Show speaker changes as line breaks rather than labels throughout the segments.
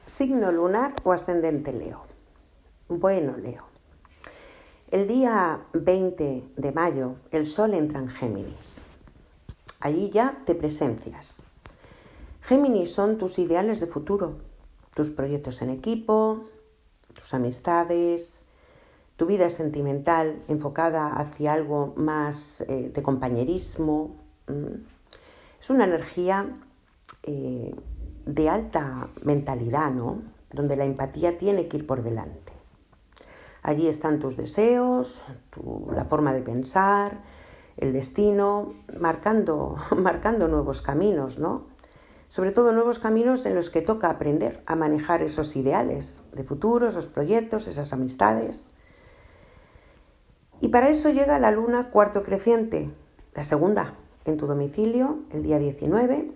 Signo lunar o ascendente Leo. Bueno, Leo. El día 20 de mayo el Sol entra en Géminis. Allí ya te presencias. Géminis son tus ideales de futuro, tus proyectos en equipo, tus amistades, tu vida sentimental enfocada hacia algo más de compañerismo. Es una energía de alta mentalidad, ¿no? Donde la empatía tiene que ir por delante. Allí están tus deseos, la forma de pensar, el destino, marcando nuevos caminos, ¿no? Sobre todo nuevos caminos en los que toca aprender a manejar esos ideales de futuro, esos proyectos, esas amistades. Y para eso llega la luna cuarto creciente, la segunda, en tu domicilio, el día 19,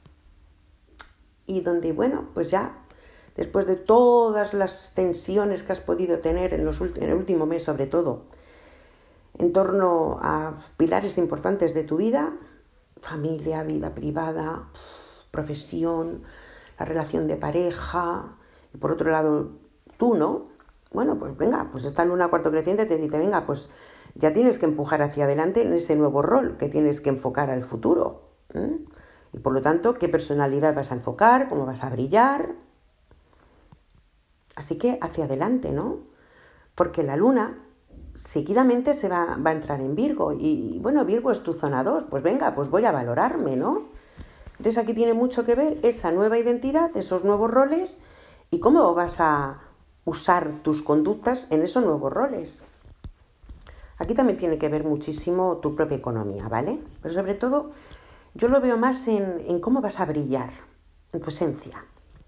y donde, bueno, pues ya, después de todas las tensiones que has podido tener en el último mes, sobre todo, en torno a pilares importantes de tu vida, familia, vida privada, profesión, la relación de pareja, y por otro lado, tú, ¿no? Bueno, pues venga, pues esta luna cuarto creciente te dice, venga, pues ya tienes que empujar hacia adelante en ese nuevo rol que tienes que enfocar al futuro. Y por lo tanto, ¿qué personalidad vas a enfocar? ¿Cómo vas a brillar? Así que hacia adelante, ¿no? Porque la luna seguidamente se va a entrar en Virgo. Y bueno, Virgo es tu zona 2. Pues venga, pues voy a valorarme, ¿no? Entonces aquí tiene mucho que ver esa nueva identidad, esos nuevos roles y cómo vas a usar tus conductas en esos nuevos roles. Aquí también tiene que ver muchísimo tu propia economía, ¿vale? Pero sobre todo, yo lo veo más en cómo vas a brillar, en tu esencia.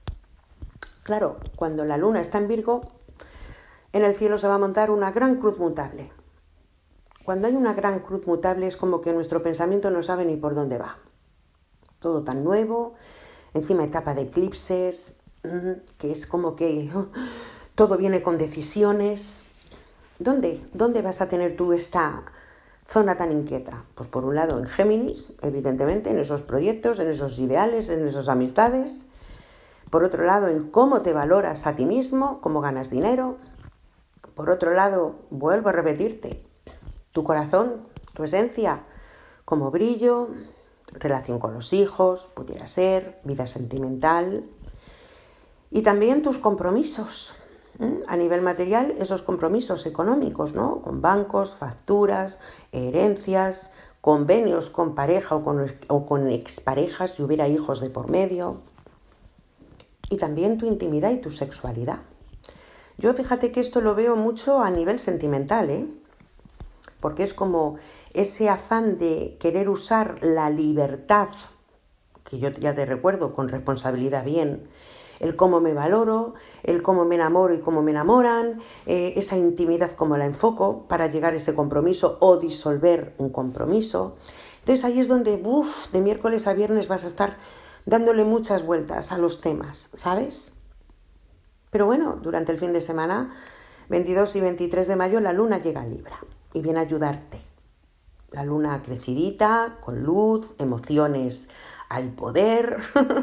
Claro, cuando la luna está en Virgo, en el cielo se va a montar una gran cruz mutable. Cuando hay una gran cruz mutable es como que nuestro pensamiento no sabe ni por dónde va. Todo tan nuevo, encima etapa de eclipses, que es como que todo viene con decisiones. ¿Dónde vas a tener tú esta zona tan inquieta? Pues por un lado en Géminis, evidentemente, en esos proyectos, en esos ideales, en esas amistades. Por otro lado, en cómo te valoras a ti mismo, cómo ganas dinero. Por otro lado, vuelvo a repetirte, tu corazón, tu esencia, como brillo, relación con los hijos, pudiera ser, vida sentimental. Y también tus compromisos. A nivel material, esos compromisos económicos, ¿no? Con bancos, facturas, herencias, convenios con pareja o con exparejas si hubiera hijos de por medio. Y también tu intimidad y tu sexualidad. Yo fíjate que esto lo veo mucho a nivel sentimental, porque es como ese afán de querer usar la libertad, que yo ya te recuerdo con responsabilidad bien, el cómo me valoro, el cómo me enamoro y cómo me enamoran, esa intimidad cómo la enfoco para llegar a ese compromiso o disolver un compromiso. Entonces ahí es donde, de miércoles a viernes vas a estar dándole muchas vueltas a los temas, ¿sabes? Pero bueno, durante el fin de semana, 22 y 23 de mayo, la luna llega a Libra y viene a ayudarte. La luna crecidita, con luz, emociones al poder.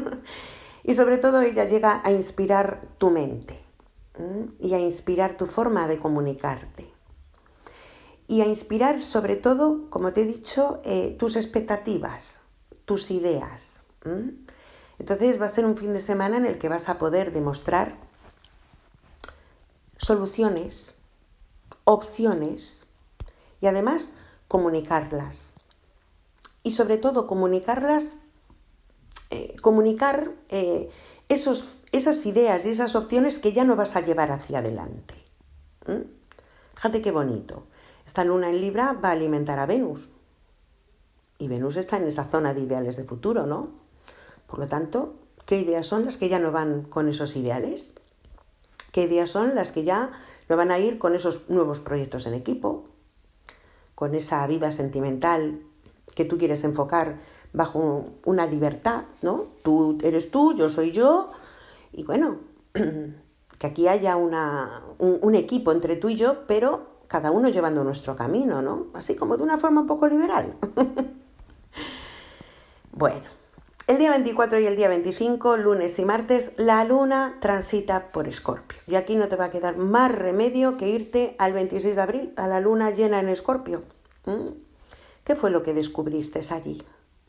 Y sobre todo ella llega a inspirar tu mente y a inspirar tu forma de comunicarte. Y a inspirar sobre todo, como te he dicho, tus expectativas, tus ideas. Entonces va a ser un fin de semana en el que vas a poder demostrar soluciones, opciones y además comunicarlas. Y sobre todo comunicar esas ideas y esas opciones que ya no vas a llevar hacia adelante. Fíjate qué bonito. Esta luna en Libra va a alimentar a Venus. Y Venus está en esa zona de ideales de futuro, ¿no? Por lo tanto, ¿qué ideas son las que ya no van con esos ideales? ¿Qué ideas son las que ya no van a ir con esos nuevos proyectos en equipo? Con esa vida sentimental que tú quieres enfocar bajo una libertad, ¿no? Tú eres tú, yo soy yo, y bueno, que aquí haya un equipo entre tú y yo, pero cada uno llevando nuestro camino, ¿no? Así como de una forma un poco liberal. Bueno, El día 24 y el día 25, lunes y martes, la luna transita por Escorpio. Y aquí no te va a quedar más remedio que irte al 26 de abril, a la luna llena en Escorpio. ¿Qué fue lo que descubriste allí?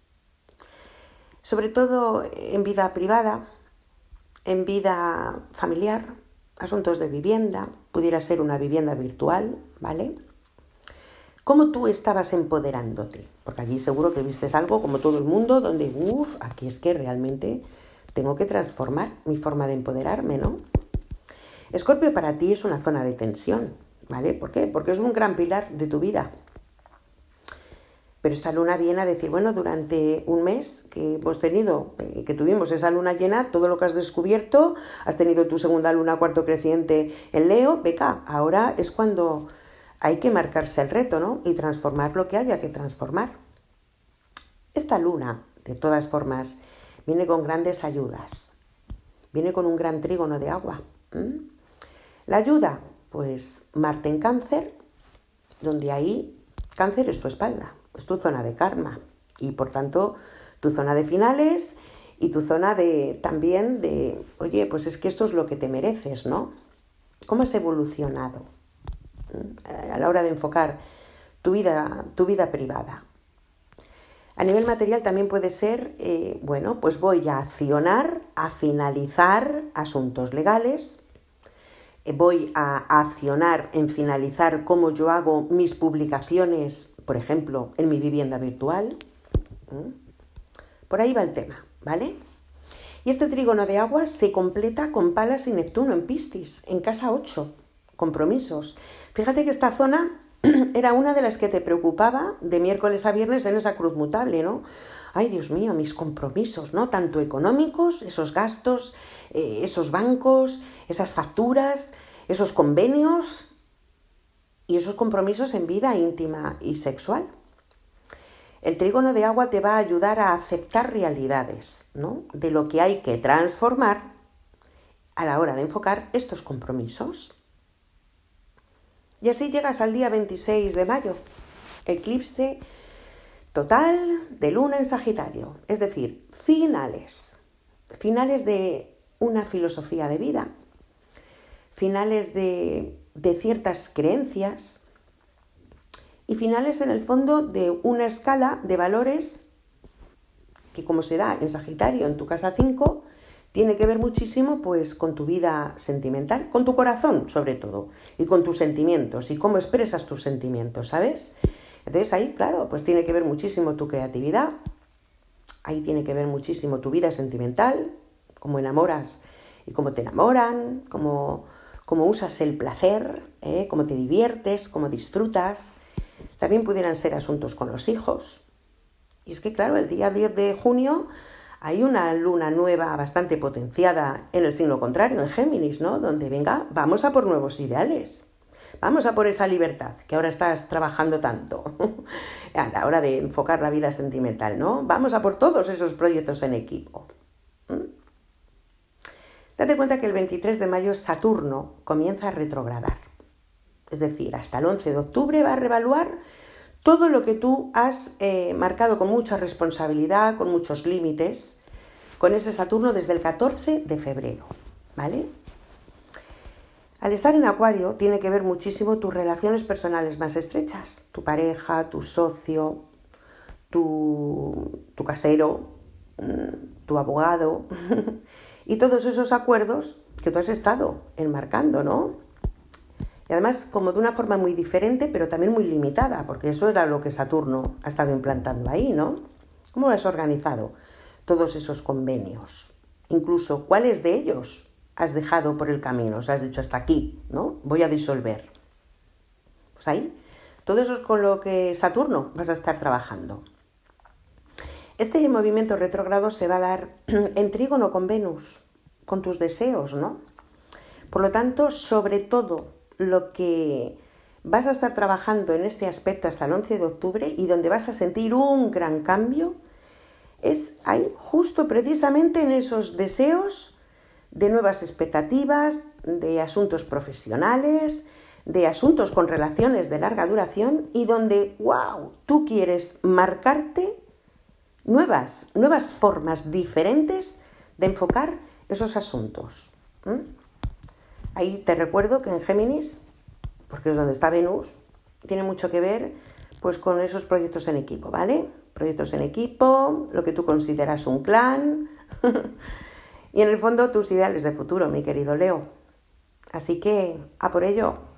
Sobre todo en vida privada, en vida familiar, asuntos de vivienda, pudiera ser una vivienda virtual, ¿vale? ¿Cómo tú estabas empoderándote? Porque allí seguro que vistes algo como todo el mundo, donde, aquí es que realmente tengo que transformar mi forma de empoderarme, ¿no? Escorpio para ti es una zona de tensión, ¿vale? ¿Por qué? Porque es un gran pilar de tu vida. Pero esta luna viene a decir, bueno, durante un mes que hemos tenido, que tuvimos esa luna llena, todo lo que has descubierto, has tenido tu segunda luna, cuarto creciente en Leo, beca, ahora es cuando hay que marcarse el reto, ¿no? Y transformar lo que haya que transformar. Esta luna, de todas formas, viene con grandes ayudas. Viene con un gran trígono de agua. La ayuda, pues Marte en Cáncer, donde ahí Cáncer es tu espalda, es tu zona de karma y por tanto tu zona de finales y tu zona de también de, oye, pues es que esto es lo que te mereces, ¿no? ¿Cómo has evolucionado a la hora de enfocar tu vida privada? A nivel material también puede ser, bueno, pues voy a accionar, a finalizar asuntos legales, voy a accionar en finalizar cómo yo hago mis publicaciones, por ejemplo, en mi vivienda virtual. Por ahí va el tema, ¿vale? Y este trígono de agua se completa con Palas y Neptuno en Piscis, en casa 8, compromisos. Fíjate que esta zona era una de las que te preocupaba de miércoles a viernes en esa cruz mutable, ¿no? Ay, Dios mío, mis compromisos, ¿no? Tanto económicos, esos gastos, esos bancos, esas facturas, esos convenios y esos compromisos en vida íntima y sexual. El trígono de agua te va a ayudar a aceptar realidades, ¿no? De lo que hay que transformar a la hora de enfocar estos compromisos. Y así llegas al día 26 de mayo, eclipse total de luna en Sagitario, es decir, finales de una filosofía de vida, finales de ciertas creencias y finales en el fondo de una escala de valores que, como se da en Sagitario, en tu casa 5, tiene que ver muchísimo pues con tu vida sentimental, con tu corazón sobre todo, y con tus sentimientos y cómo expresas tus sentimientos, ¿sabes? Entonces ahí, claro, pues tiene que ver muchísimo tu creatividad, ahí tiene que ver muchísimo tu vida sentimental, cómo enamoras y cómo te enamoran, cómo usas el placer, cómo te diviertes, cómo disfrutas. También pudieran ser asuntos con los hijos. Y es que, claro, el día 10 de junio hay una luna nueva bastante potenciada en el signo contrario, en Géminis, ¿no? Donde, venga, vamos a por nuevos ideales. Vamos a por esa libertad que ahora estás trabajando tanto a la hora de enfocar la vida sentimental, ¿no? Vamos a por todos esos proyectos en equipo. Date cuenta que el 23 de mayo Saturno comienza a retrogradar. Es decir, hasta el 11 de octubre va a reevaluar todo lo que tú has marcado con mucha responsabilidad, con muchos límites, con ese Saturno desde el 14 de febrero, ¿vale? Al estar en Acuario tiene que ver muchísimo tus relaciones personales más estrechas, tu pareja, tu socio, tu casero, tu abogado y todos esos acuerdos que tú has estado enmarcando, ¿no? Y además como de una forma muy diferente, pero también muy limitada, porque eso era lo que Saturno ha estado implantando ahí, ¿no? ¿Cómo lo has organizado? Todos esos convenios. Incluso, ¿cuáles de ellos has dejado por el camino? O sea, has dicho hasta aquí, ¿no? Voy a disolver. Pues ahí, todo eso es con lo que Saturno vas a estar trabajando. Este movimiento retrógrado se va a dar en trígono con Venus, con tus deseos, ¿no? Por lo tanto, sobre todo, lo que vas a estar trabajando en este aspecto hasta el 11 de octubre y donde vas a sentir un gran cambio es ahí justo precisamente en esos deseos de nuevas expectativas, de asuntos profesionales, de asuntos con relaciones de larga duración y donde, wow, tú quieres marcarte nuevas formas diferentes de enfocar esos asuntos. Ahí te recuerdo que en Géminis, porque es donde está Venus, tiene mucho que ver pues con esos proyectos en equipo, ¿vale? Proyectos en equipo, lo que tú consideras un clan y en el fondo tus ideales de futuro, mi querido Leo. Así que a por ello.